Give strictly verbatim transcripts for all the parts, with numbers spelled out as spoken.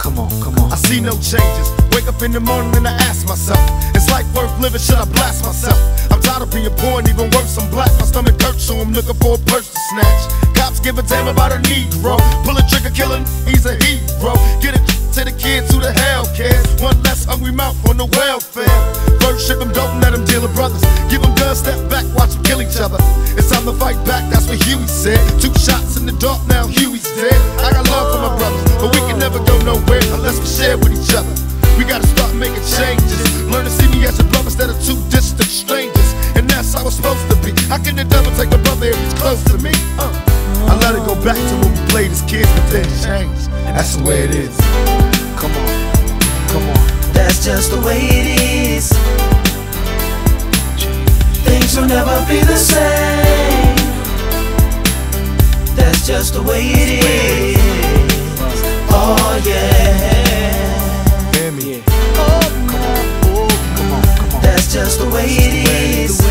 Come on, come on. I see no changes. Wake up in the morning and I ask myself, is life worth living? Should I blast myself? I'm tired of being poor and even worse, I'm black. My stomach hurts, so I'm looking for a purse to snatch. Cops give a damn about a Negro. Pull a trigger, killing, he's a hero. Get it to the kids who the hell cares. One less hungry mouth on the welfare. First ship them dope and let them deal with brothers. Give them guns, step back, watch them kill each other. It's time to fight back, that's what Huey said. Two shots in the dark, now Huey's dead. I got love for my brothers, but we can never go nowhere unless we share with each other. We gotta start making changes. Learn to see me as a brother instead of two distant strangers. And that's how it's supposed to be. How can the devil take my brother if he's close to me? Uh. I let it go back to when we played as kids, but then changed. That's the way it is. Come on, come on. That's just the way it is. Things will never be the same. That's just the way it is. Oh yeah. Hear me? Oh, come on, oh, come on, come on. That's just the way it is.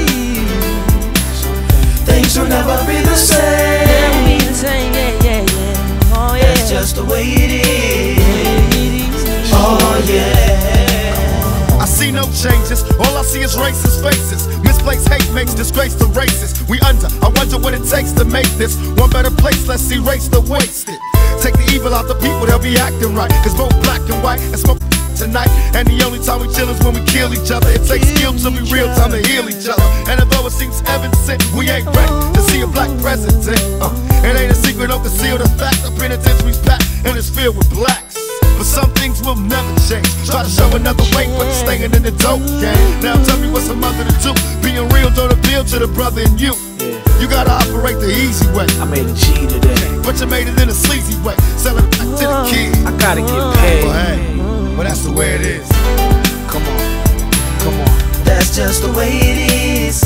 Things will never be the same. Never be the same, yeah, yeah, yeah. Oh yeah. That's just the way it is. Oh yeah. I see no changes, all I see is racist faces. Misplaced hate makes disgrace to races. We under, I wonder what it takes to make this one better place. Let's erase the wasted. Take the evil out the people, they'll be acting right. Cause both black and white and smoke tonight. And the only time we chill is when we kill each other. It takes skill to be real time to heal each other. And although it seems heaven sent, we ain't ready to see a black president. uh, It ain't a secret, don't conceal the fact. The penitentiary's packed and it's filled with blacks. But some things will never change. Try to show another way, but you're staying in the dope game. Now tell me what's a mother to do. Being real don't appeal to the brother in you. You gotta operate the easy way. I made a G today, but you made it in a sleazy way. Sell it back to the kids. I gotta get paid. Well, hey, well that's the way it is. Come on, come on. That's just the way it is.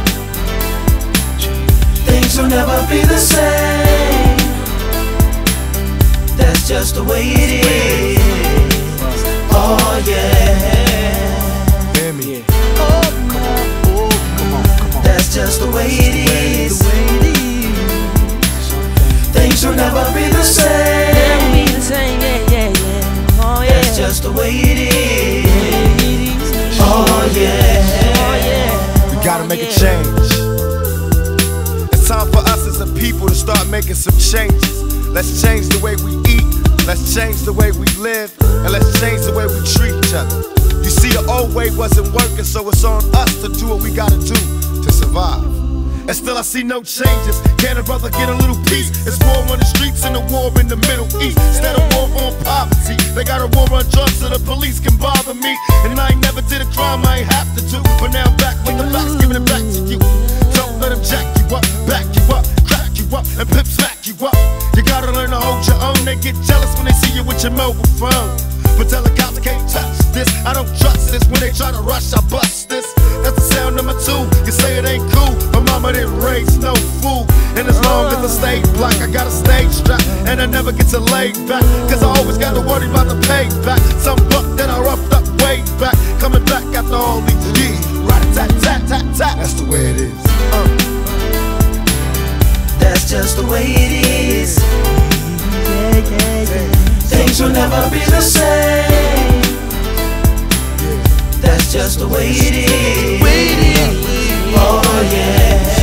Things will never be the same. That's just the way it is. Oh yeah. Hear me? Oh, come on, oh, come on, come on. That's just the way it is. Things will never be the same. Never be the same, yeah, yeah, yeah. Oh yeah. That's just the way it is. Oh yeah. Oh yeah. We gotta Oh, make yeah. a change. It's time for us as a people to start making some changes. Let's change the way we eat, let's change the way we live, and let's change the way we treat each other. You see, the old way wasn't working, so it's on us to do what we gotta do to survive. And still I see no changes. Can a brother get a little peace? It's war on the streets and a war in the Middle East. Instead of war on poverty, they got a war on drugs so the police can bother me. And I ain't never did a crime I ain't have to do, but now I'm back with the facts, giving it back to you. Don't let them jack you up, back you up, crack you up, and pimp smack you up. You gotta learn to hold your own. They get jealous when they see you with your mobile phone. But tell the cops I can't touch this. I don't trust this. When they try to rush, I bust this. That's the sound number two. You say it ain't cool, but mama didn't raise no fool. And as long as I stay black, I got a stage strap, and I never get to lay back. Cause I always got to worry about the payback. Some buck that I roughed up way back, coming back after all these years. Rat-a-tat-tat-tat-tat. That's the way it is. uh. That's just the way it is. Yeah, yeah, yeah. Things will never be the same. That's just the way it is. Oh yeah.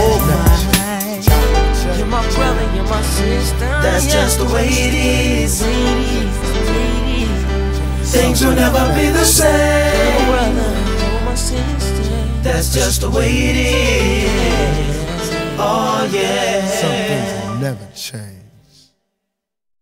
You're my brother, you're my sister. That's yeah. just the way it is. Ladies, Things will never be the you're same. my brother, you're my sister. That's just the way it is. Oh yeah. Some things will never change.